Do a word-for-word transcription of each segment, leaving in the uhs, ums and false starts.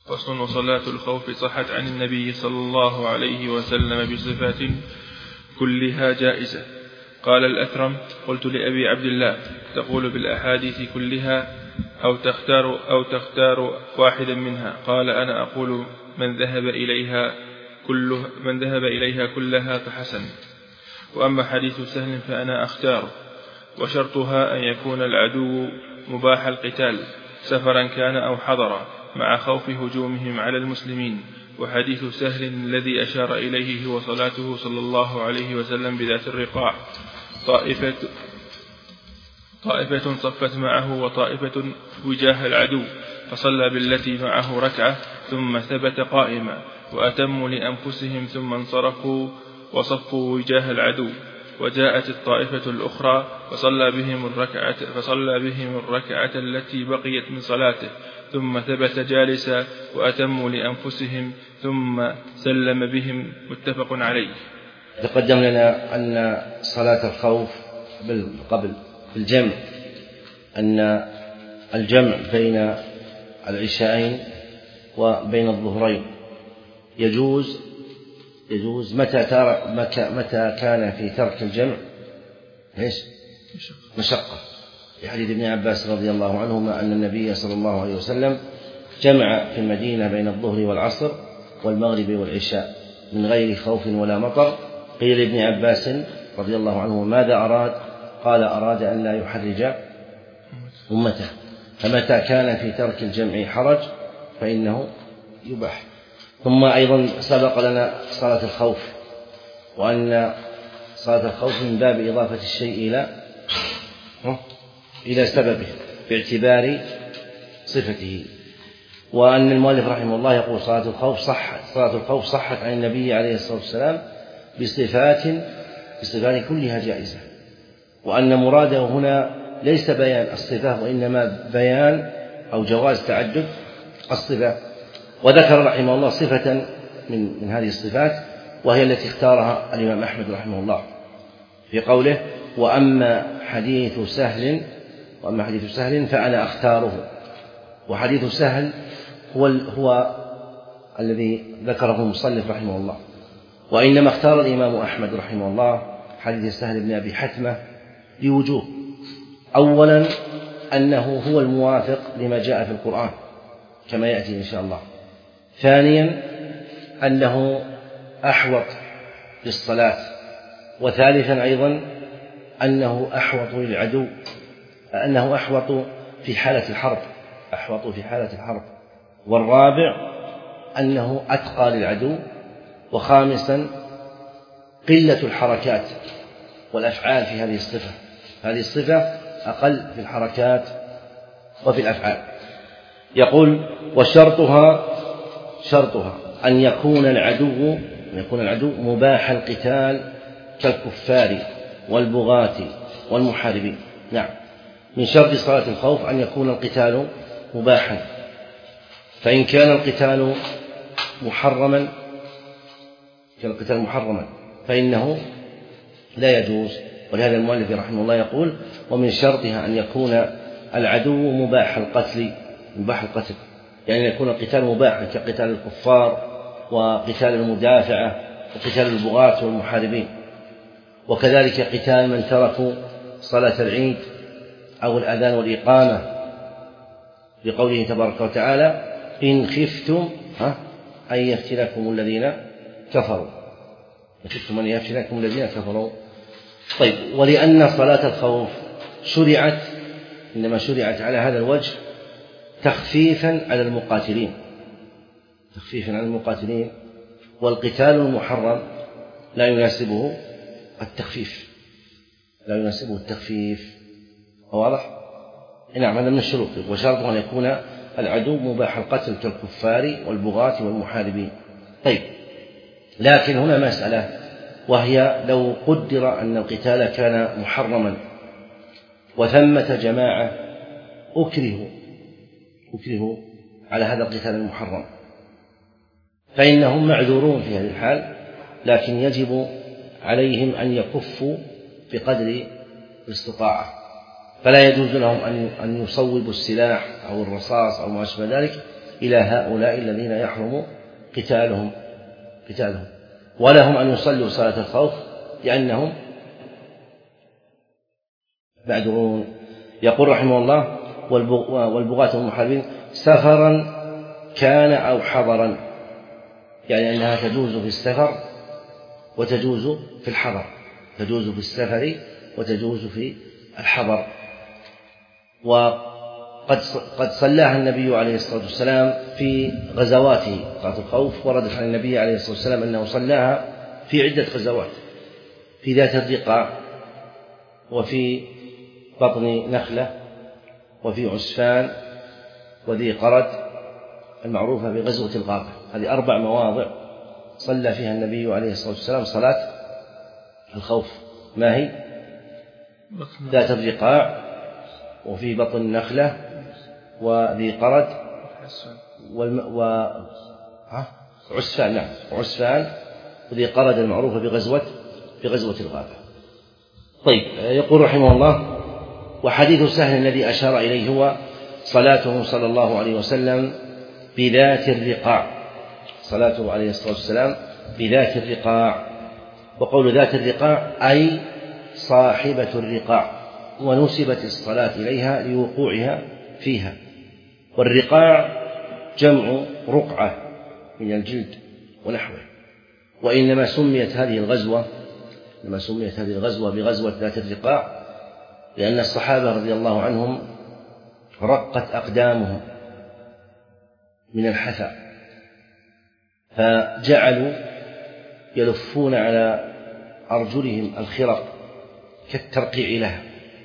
فصل. وصلاة الخوف صحت عن النبي صلى الله عليه وسلم بصفات كلها جائزة. قال الأثرم: قلت لأبي عبد الله: تقول بالأحاديث كلها أو تختار, أو تختار واحدا منها؟ قال: أنا أقول من ذهب إليها كله من ذهب إليها كلها فحسن. وأما حديث سهل فأنا أختاره، وشرطها أن يكون العدو مباح القتال سفرا كان أو حضرا مع خوف هجومهم على المسلمين. وحديث سهل الذي أشار إليه هو صلاته صلى الله عليه وسلم بذات الرقاع، طائفة, طائفة صفت معه وطائفة وجاه العدو، فصلى بالتي معه ركعة ثم ثبت قائما، وأتموا لأنفسهم ثم انصرفوا وصفوا وجاه العدو. وجاءت الطائفة الأخرى فصلى بهم الركعة, فصلى بهم الركعة التي بقيت من صلاته ثم ثبت جالسا وأتموا لأنفسهم ثم سلم بهم. متفق عليه. تقدم لنا أن صلاة الخوف قبل الجمع، أن الجمع بين العشاءين وبين الظهرين يجوز يجوز متى متى كان في ترك الجمع ايش مشقة، لحديث ابن عباس رضي الله عنهما أن النبي صلى الله عليه وسلم جمع في المدينة بين الظهر والعصر والمغرب والعشاء من غير خوف ولا مطر. قيل لابن عباس رضي الله عنه: ماذا أراد؟ قال: أراد أن لا يحرج أمته. فمتى كان في ترك الجمع حرج فإنه يباح. ثم أيضا سبق لنا صلاة الخوف، وأن صلاة الخوف من باب إضافة الشيء إلى إلى سببه باعتبار صفته، وأن المؤلف رحمه الله يقول: صلاة الخوف صحت صلاة الخوف صحت عن النبي عليه الصلاة والسلام بصفات بصفات كلها جائزة، وأن مراده هنا ليس بيان الصفة وإنما بيان أو جواز تعدد الصفة. وذكر رحمه الله صفة من, من هذه الصفات، وهي التي اختارها الإمام أحمد رحمه الله في قوله: وأما حديث سهل وأما حديث سهل فأنا أختاره. وحديث سهل هو, هو الذي ذكره المصنف رحمه الله، وإنما اختار الإمام أحمد رحمه الله حديث سهل بن أبي حتمة لوجوه: أولا أنه هو الموافق لما جاء في القرآن كما يأتي إن شاء الله. ثانيا أنه أحوط للصلاة. وثالثا أيضا أنه أحوط للعدو، أنه أحوط في حالة الحرب أحوط في حالة الحرب. والرابع أنه أتقى للعدو. وخامسا قلة الحركات والأفعال في هذه الصفة هذه الصفة أقل في الحركات وفي الأفعال. يقول: وشرطها شرطها أن يكون العدو أن يكون العدو مباح القتال كالكفار والبغاة والمحاربين. نعم، من شرط صلاة الخوف أن يكون القتال مباحا، فإن كان القتال محرما كان القتال محرما فإنه لا يجوز. ولهذا المؤلف رحمه الله يقول: ومن شرطها أن يكون العدو مباح القتل مباح القتل يعني يكون القتال مباحا كقتال الكفار وقتال المدافعة وقتال البغاة والمحاربين، وكذلك قتال من تركوا صلاة العيد أو الأذان والإقامة، لقوله تبارك وتعالى: إن خفتم أن يفتنكم الذين كفروا إن خفتم أن يفتنكم الذين كفروا. طيب، ولأن صلاة الخوف شرعت إنما شرعت على هذا الوجه تخفيفا على المقاتلين تخفيفا على المقاتلين والقتال المحرم لا يناسبه التخفيف لا يناسبه التخفيف واضح؟ نعم، هذا من الشروط. وشرط أن يكون العدو مباح القتل كالكفار والبغاة والمحاربين. طيب، لكن هنا مسألة، وهي لو قدر أن القتال كان محرما وثمة جماعة أكرهوا أكرهوا على هذا القتال المحرم فإنهم معذورون في هذه الحال، لكن يجب عليهم أن يكفوا بقدر الاستطاعة، فلا يجوز لهم أن يصوبوا السلاح أو الرصاص أو ما أشبه ذلك إلى هؤلاء الذين يحرم قتالهم قتالهم ولهم أن يصلوا صلاة الخوف لأنهم معذورون. يقول رحمه الله: والبغاة والمحاربين سفرا كان أو حضرا، يعني أنها تجوز في السفر وتجوز في الحضر، تجوز في السفر وتجوز في الحضر. وقد قد صلاها النبي عليه الصلاة والسلام في غزواته. صلاة الخوف وردت عن النبي عليه الصلاة والسلام أنه صلاها في عدة غزوات، في ذات الرقاع، وفي بطن نخلة، وفي عسفان، وذي قرد المعروفة بغزوة الغابة. هذه أربع مواضع صلى فيها النبي عليه الصلاة والسلام صلاة الخوف. ما هي؟ ذات الرقاع، وفي بطن النخلة، وذي قرد، والم... و... ها؟ عسفان، نعم، عسفان، وذي قرد المعروفة بغزوة بغزوة الغابة. طيب، يقول رحمه الله: وحديث سهل الذي أشار إليه هو صلاته صلى الله عليه وسلم بذات الرقاع، صلاته عليه الصلاة والسلام بذات الرقاع. وقول ذات الرقاع أي صاحبة الرقاع، ونسبت الصلاة إليها لوقوعها فيها. والرقاع جمع رقعة من الجلد ونحوه. وإنما سميت هذه الغزوة لما سميت هذه الغزوة بغزوة ذات الرقاع لأن الصحابة رضي الله عنهم رقت أقدامهم من الحثى، فجعلوا يلفون على أرجلهم الخرق كالترقيع لها.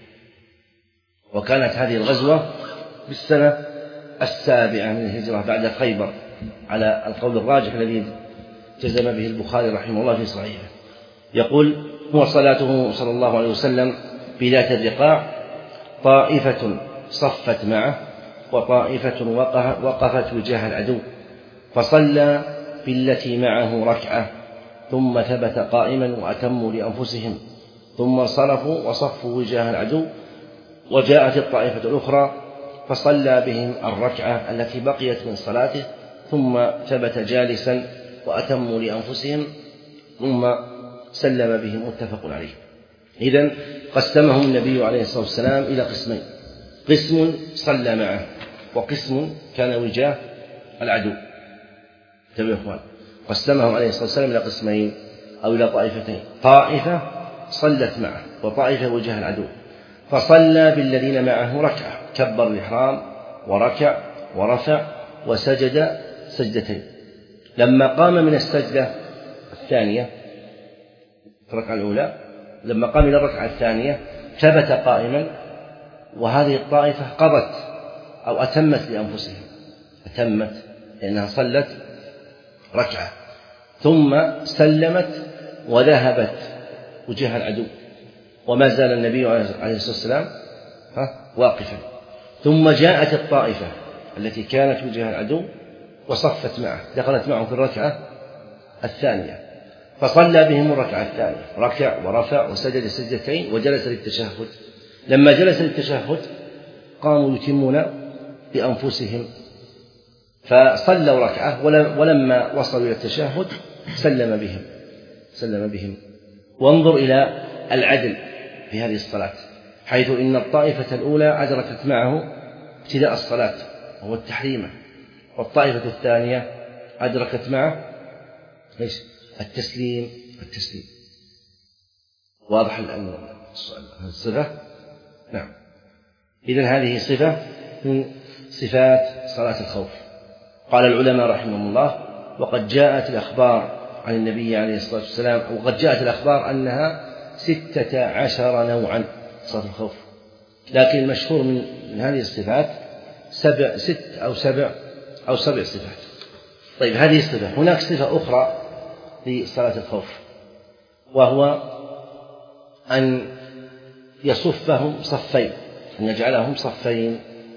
وكانت هذه الغزوة بالسنة السابعة من الهجرة بعد خيبر، على القول الراجح الذي جزم به البخاري رحمه الله في صحيحه. يقول: هو صلاته صلى الله عليه وسلم بذات الرقاع طائفة صفت معه، وطائفة وقفت وجاه العدو، فصلى بالتي معه ركعة، ثم ثبت قائما وأتموا لأنفسهم، ثم انصرفوا وصفوا وجاه العدو. وجاءت الطائفة الأخرى فصلى بهم الركعة التي بقيت من صلاته، ثم ثبت جالسا وأتموا لأنفسهم، ثم سلم بهم، متفق عليه. إذن قسمهم النبي عليه الصلاة والسلام إلى قسمين: قسم صلى معه، وقسم كان وجاه العدو. انتبهوا يا إخوان، قسمهم عليه الصلاة والسلام إلى قسمين أو إلى طائفتين: طائفة صلت معه، وطائفة وجاه العدو. فصلى بالذين معه ركعة، كبر الإحرام وركع ورفع وسجد سجدتين. لما قام من السجدة الثانية، الركعة الأولى، لما قام إلى الركعة الثانية ثبت قائما، وهذه الطائفة قضت أو أتمت لأنفسها، أتمت لأنها صلت ركعة، ثم سلمت وذهبت وجه العدو، وما زال النبي عليه الصلاة والسلام واقفا. ثم جاءت الطائفة التي كانت وجه العدو وصفت معه، دخلت معه في الركعة الثانية، فصلى بهم الركعة الثانية، ركع ورفع وسجد سجدتين وجلس للتشهد. لما جلس للتشهد قاموا يتمون بأنفسهم، فصلوا ركعة، ولما وصلوا إلى التشهد سلم بهم سلم بهم وانظر إلى العدل في هذه الصلاة، حيث إن الطائفة الأولى أدركت معه ابتداء الصلاة وهو التحريمة، والطائفة الثانية أدركت معه ليش التسليم التسليم واضح الآن الصفة؟ نعم. إذن هذه صفة من صفات صلاة الخوف. قال العلماء رحمهم الله: وقد جاءت الأخبار عن النبي عليه الصلاة والسلام، وقد جاءت الأخبار أنها ستة عشر نوعا صلاة الخوف، لكن المشهور من, من هذه الصفات سبع ست أو سبع أو سبع صفات. طيب، هذه الصفة. هناك صفة أخرى لصلاة الخوف، وهو أن يصفهم صفين، أن يجعلهم صفين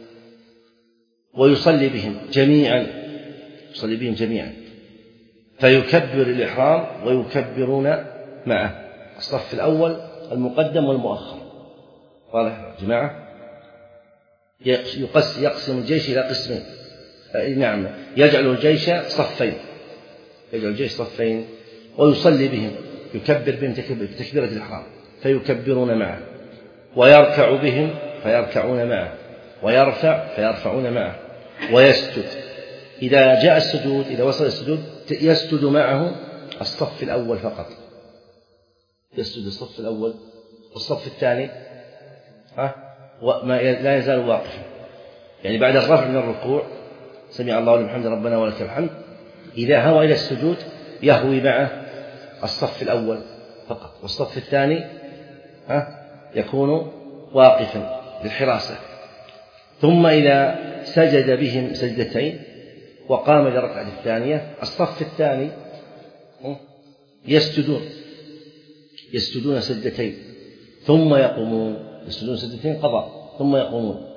ويصلي بهم جميعا يصلي بهم جميعا فيكبر الإحرام ويكبرون معه، الصف الأول المقدم والمؤخر. واضح يا جماعة؟ يقسم الجيش إلى قسمين: نعم يجعل الجيش صفين يجعل الجيش صفين ويصلي بهم، يكبر بهم تكبيرة الإحرام فيكبرون معه، ويركع بهم فيركعون معه، ويرفع فيرفعون معه، ويسجد. إذا جاء السجود إذا وصل السجود يسجد معه الصف الأول فقط، يسجد الصف الأول، والصف الثاني ها وما لا يزال واقفا، يعني بعد الرفع من الركوع سمع الله لمن حمده ربنا ولك الحمد، إذا هوى إلى السجود يهوي معه الصف الأول فقط، والصف الثاني ها يكون واقفا للحراسة. ثم إذا سجد بهم سجدتين وقام للركعة الثانية الصف الثاني يسجدون يسجدون سجدتين ثم يقومون، يسجدون سجدتين قضاء ثم يقومون،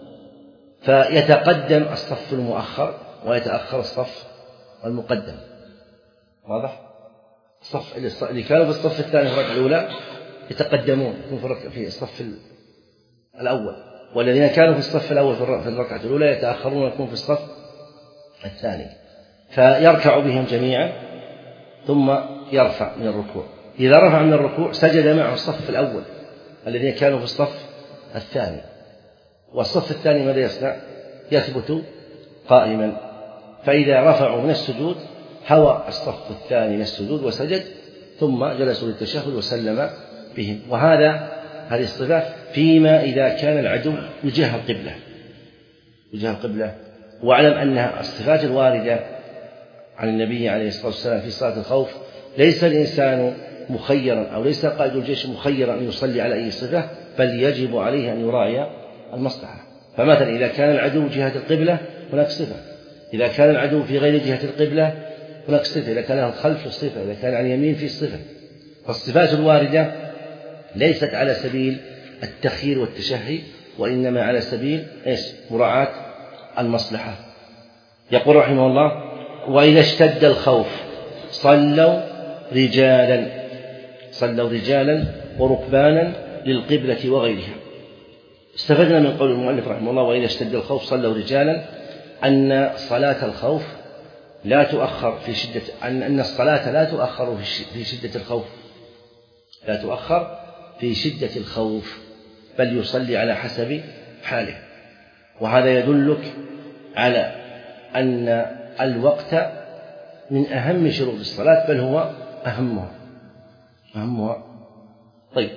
فيتقدم الصف المؤخر ويتأخر الصف المقدم. واضح؟ الصف اللي كانوا في الصف الثاني في الركعة الأولى يتقدمون في الصف الأول، والذين كانوا في الصف الأول في الركعة الأولى يتأخرون ويكون في الصف الثاني، فيركع بهم جميعا ثم يرفع من الركوع. إذا رفع من الركوع سجد معه الصف الأول الذين كانوا في الصف الثاني، والصف الثاني ماذا يصنع؟ يثبت قائما، فإذا رفعوا من السجود هوى الصف الثاني من السجود وسجد ثم جلسوا للتشهد وسلم بهم. وهذا هذه الصفة فيما إذا كان العدو يجاه القبلة يجاه القبلة. واعلم أنها الصفات الواردة عن النبي عليه الصلاة والسلام في صلاة الخوف ليس الإنسان مخيرا أو ليس قائد الجيش مخيرا أن يصلي على أي صفة، بل يجب عليه أن يراعي المصلحة. فمثلا إذا كان العدو جهة القبلة هناك صفة، إذا كان العدو في غير جهة القبلة هناك صفة، إذا كان الخلف الصفة، إذا كان عن اليمين في الصفة. فالصفات الواردة ليست على سبيل التخيير والتشهي، وإنما على سبيل إيش؟ مراعاة المصلحة. يقول رحمه الله: وإذا اشتد الخوف صلوا رجالا صلوا رجالا وركبانا للقبلة وغيرها. استفدنا من قول المؤلف رحمه الله: وإذا اشتد الخوف صلوا رجالا، أن صلاة الخوف لا تؤخر في شدة أن أن الصلاة لا تؤخر في شدة الخوف لا تؤخر في شدة الخوف، بل يصلي على حسب حاله. وهذا يدلك على أن الوقت من أهم شروط الصلاة، بل هو أهمها أهمها طيب.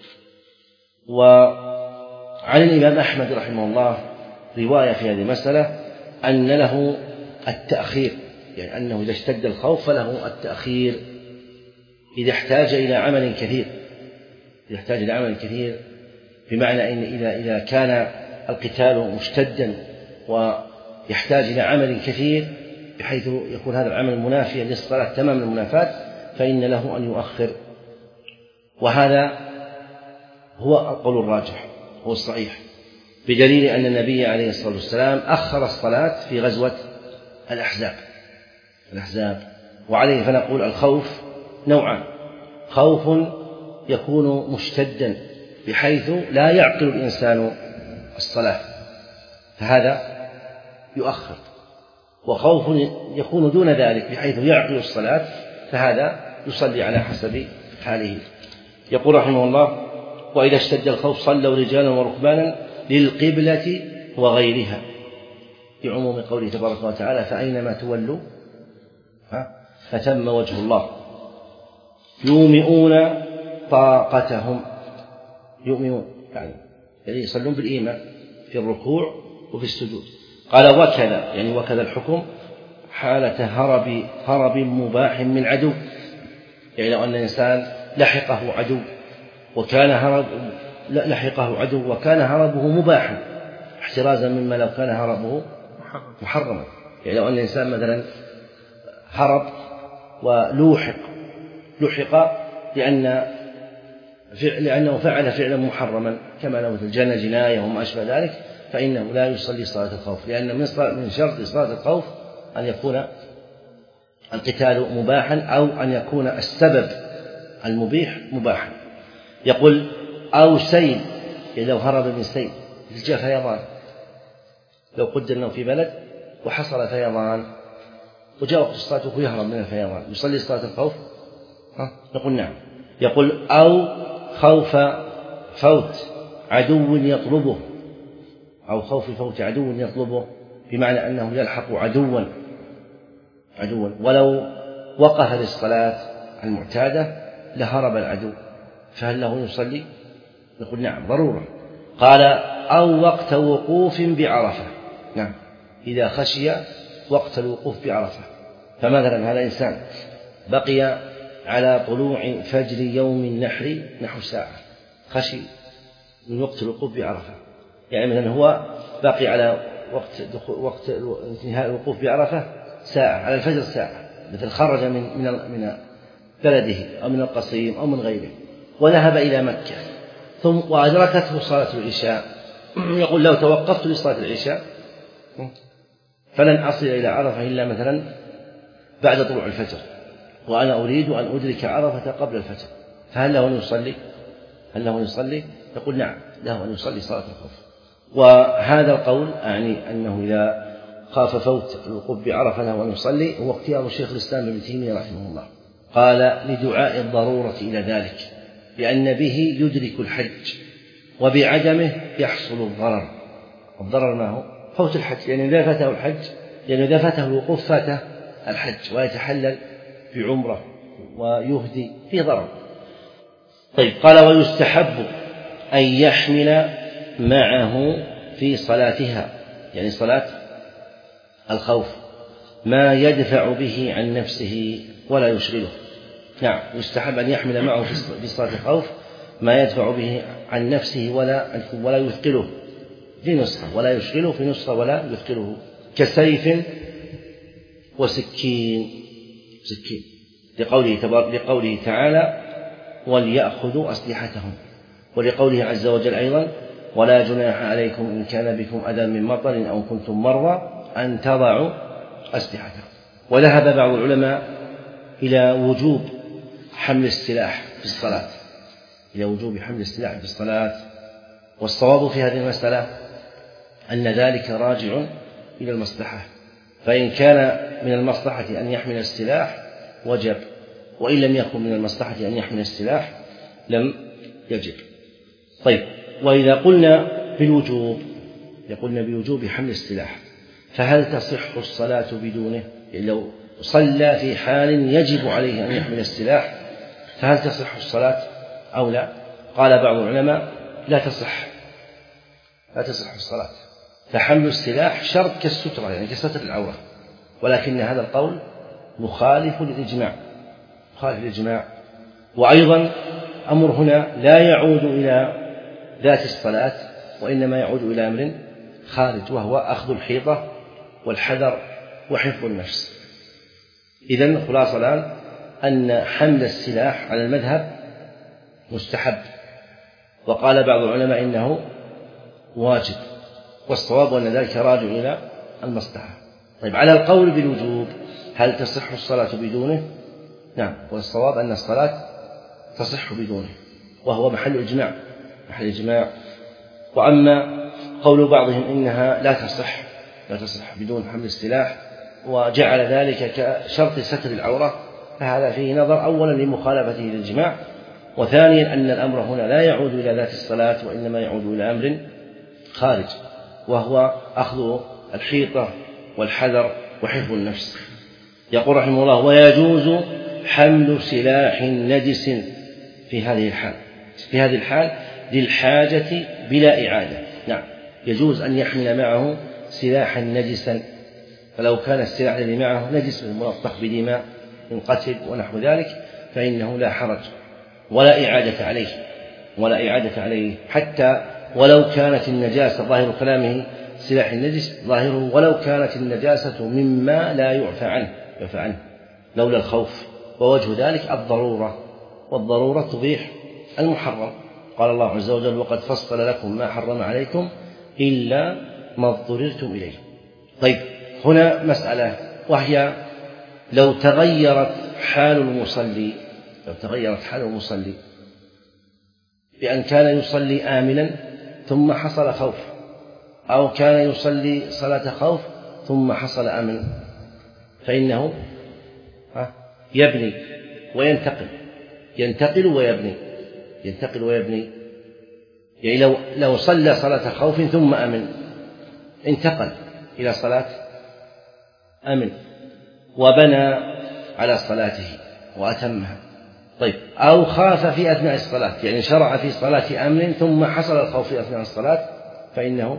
وعن الإمام أحمد رحمه الله رواية في هذه المسألة أن له التأخير، يعني أنه إذا اشتد الخوف فله التأخير إذا احتاج إلى عمل كثير إذا احتاج إلى عمل كثير بمعنى أن إذا إذا كان القتال مشتدا ويحتاج إلى عمل كثير بحيث يكون هذا العمل منافيا للصلاة تمام المنافاة، فإن له أن يؤخر. وهذا هو القول الراجح، هو الصحيح، بدليل أن النبي عليه الصلاة والسلام أخر الصلاة في غزوة الأحزاب الأحزاب وعليه فنقول الخوف نوعان: خوف يكون مشتدا بحيث لا يعقل الإنسان الصلاة فهذا يؤخر، وخوف يكون دون ذلك بحيث يعقل الصلاة فهذا يصلي على حسب حاله. يقول رحمه الله: وإذا اشتد الخوف صلوا رجالا وركبانا للقبلة وغيرها، بعموم قوله تبارك وتعالى: فأينما تولوا فتم وجه الله. يومئون طاقتهم، يؤمنون يعني يصلون بالإيمان في الركوع وفي السجود. قال: وكذا يعني وكذا الحكم حالة هرب هرب مباح من عدو، يعني لو أن الإنسان لحقه عدو وكان هرب لحقه عدو وكان هربه مباحا احترازا مما لو كان هربه محرما، يعني لو أن الإنسان مثلا هرب ولوحق لحق لأن لأنه فعل فعلا محرما كما لو جنى جناية وما أشبه ذلك، فإنه لا يصلي صلاة الخوف، لأن من شرط صلاة الخوف أن يكون القتال مباحا أو أن يكون السبب المبيح مباحا. يقول: أو سيل، يعني لو هرب من سيل الجفيضان، لو قدر أنه في بلد وحصل فيضان وجاء وقت الصلاة وهو يهرب من الفيضان يصلي صلاة الخوف؟ ها؟ نقول نعم. يقول أو خوف فوت عدو يطلبه، أو خوف فوت عدو يطلبه، بمعنى أنه يلحق عدوا عدوا ولو وقف للصلاة المعتادة لهرب العدو، فهل له يصلي؟ نقول نعم ضرورة. قال أو وقت وقوف بعرفة، نعم إذا خشي وقت الوقوف بعرفة، فمثلا هذا إنسان بقي على طلوع فجر يوم النحر نحو ساعة، خشي من وقت الوقوف بعرفة، يعني مثلا هو باقي على وقت وقت انتهاء الوقوف بعرفة ساعة، على الفجر ساعة، مثل خرج من من من بلده أو من القصيم أو من غيره وذهب إلى مكة ثم وأدركته صلاة العشاء، يقول لو توقفت لصلاة العشاء فلن أصل إلى عرفة إلا مثلا بعد طلوع الفجر، وأنا أريد أن أدرك عرفة قبل الفجر، فهل له أن يصلي؟ هل له أن يصلي؟ يقول نعم له أن يصلي صلاة الخوف. وهذا القول أعني أنه إذا خاف فوت الوقوف بعرفة له أن يصلي هو اختيار الشيخ الإسلام ابن تيمية رحمه الله، قال لدعاء الضرورة إلى ذلك، لأن به يدرك الحج وبعدمه يحصل الضرر. الضرر ما هو؟ فوت الحج، لأن إذا فاته الحج لأن إذا فاته الوقوف فاته الحج ويتحلل بعمرة ويهدي في ضرر. طيب قال ويستحب أن يحمل معه في صلاتها، يعني صلاة الخوف، ما يدفع به عن نفسه ولا يشغله. نعم يستحب أن يحمل معه في صلاة الخوف ما يدفع به عن نفسه ولا ولا يثقله في نسخة، ولا يشغله في نسخة ولا يثقله، كسيف وسكين سكين لقوله, لقوله تعالى وليأخذوا أسلحتهم، ولقوله عز وجل أيضا ولا جناح عليكم إن كان بكم أذى من مطر أو كنتم مرضى أن تضعوا أسلحتكم. وذهب بعض العلماء إلى وجوب حمل السلاح في الصلاة، إلى وجوب حمل السلاح في الصلاة، والصواب في هذه المسألة أن ذلك راجع إلى المصلحة، فإن كان من المصلحة أن يحمل السلاح وجب، وإن لم يكن من المصلحة أن يحمل السلاح لم يجب. طيب وإذا قلنا بالوجوب يقولنا بوجوب حمل السلاح، فهل تصح الصلاة بدونه؟ يعني لو صلى في حال يجب عليه أن يحمل السلاح فهل تصح الصلاة أو لا؟ قال بعض العلماء لا تصح لا تصح الصلاة، فحمل السلاح شرط كالسترة، يعني كستر العورة، ولكن هذا القول مخالف للإجماع مخالف للإجماع. وأيضا أمر هنا لا يعود إلى ذات الصلاة، وإنما يعود إلى أمر خارج، وهو أخذ الحيطة والحذر وحفظ النفس. إذن خلاصة الآن أن حمل السلاح على المذهب مستحب، وقال بعض العلماء إنه واجب، والصواب أن ذلك راجع إلى المصلحة. طيب على القول بالوجوب هل تصح الصلاة بدونه؟ نعم، والصواب أن الصلاة تصح بدونه، وهو محل إجماع محل إجماع. وأما قول بعضهم إنها لا تصح لا تصح بدون حمل السلاح وجعل ذلك كشرط ستر العورة، فهذا فيه نظر، أولا لمخالفته للإجماع، وثانيا أن الأمر هنا لا يعود إلى ذات الصلاة وإنما يعود إلى أمر خارج، وهو أخذ الحيطة والحذر وحفظ النفس. يقول رحمه الله ويجوز حمل سلاح نجس في هذه الحال في هذه الحال للحاجة بلا إعادة. نعم يجوز أن يحمل معه سلاحا نجسا، فلو كان السلاح الذي معه نجس ملطخ بدماء من قتل ونحو ذلك فإنه لا حرج ولا إعادة عليه ولا إعادة عليه حتى ولو كانت النجاسة، ظاهر كلامه سلاح النجس ظاهره ولو كانت النجاسة مما لا يعفى عنه يعفى عنه لولا الخوف، ووجه ذلك الضرورة، والضرورة تبيح المحرم. قال الله عز وجل وقد فصل لكم ما حرم عليكم إلا ما اضطررتم إليه. طيب هنا مسألة، وهي لو تغيرت حال المصلي لو تغيرت حال المصلي بأن كان يصلي آمنا ثم حصل خوف، أو كان يصلي صلاة خوف ثم حصل أمن فإنه يبني وينتقل ينتقل ويبني ينتقل ويبني يعني لو لو صلى صلاة خوف ثم أمن انتقل إلى صلاة أمن وبنى على صلاته وأتمها. طيب أو خاف في أثناء الصلاة يعني شرع في صلاة أمن ثم حصل الخوف في أثناء الصلاة فإنه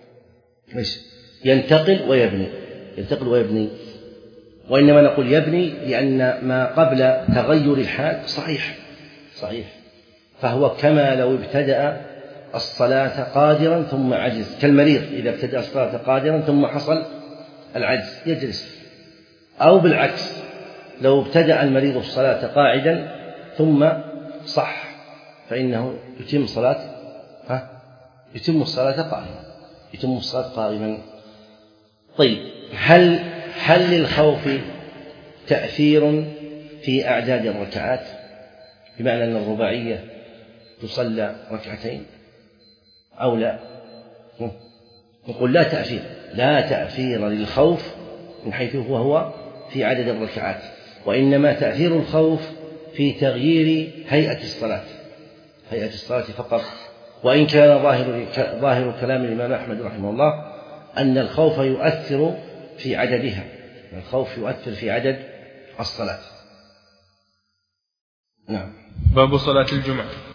ينتقل ويبني ينتقل ويبني. وإنما نقول يبني لأن ما قبل تغير الحال صحيح صحيح فهو كما لو ابتدأ الصلاة قادرا ثم عجز كالمريض إذا ابتدأ الصلاة قادرا ثم حصل العجز يجلس. أو بالعكس لو ابتدأ المريض الصلاة قاعدا ثم صح فإنه يتم صلاة ها يتم الصلاة قائما يتم الصلاة قائما. طيب هل هل للخوف تأثير في أعداد الركعات بمعنى أن الرباعية تصلى ركعتين أو لا؟ نقول لا تأثير لا تأثير للخوف من حيث هو هو في عدد الركعات وإنما تأثير الخوف في تغيير هيئة الصلاة هيئة الصلاة فقط. وإن كان ظاهر ظاهر كلام الإمام أحمد رحمه الله أن الخوف يؤثر في عددها الخوف يؤثر في عدد الصلاة. نعم. باب صلاة الجمعة.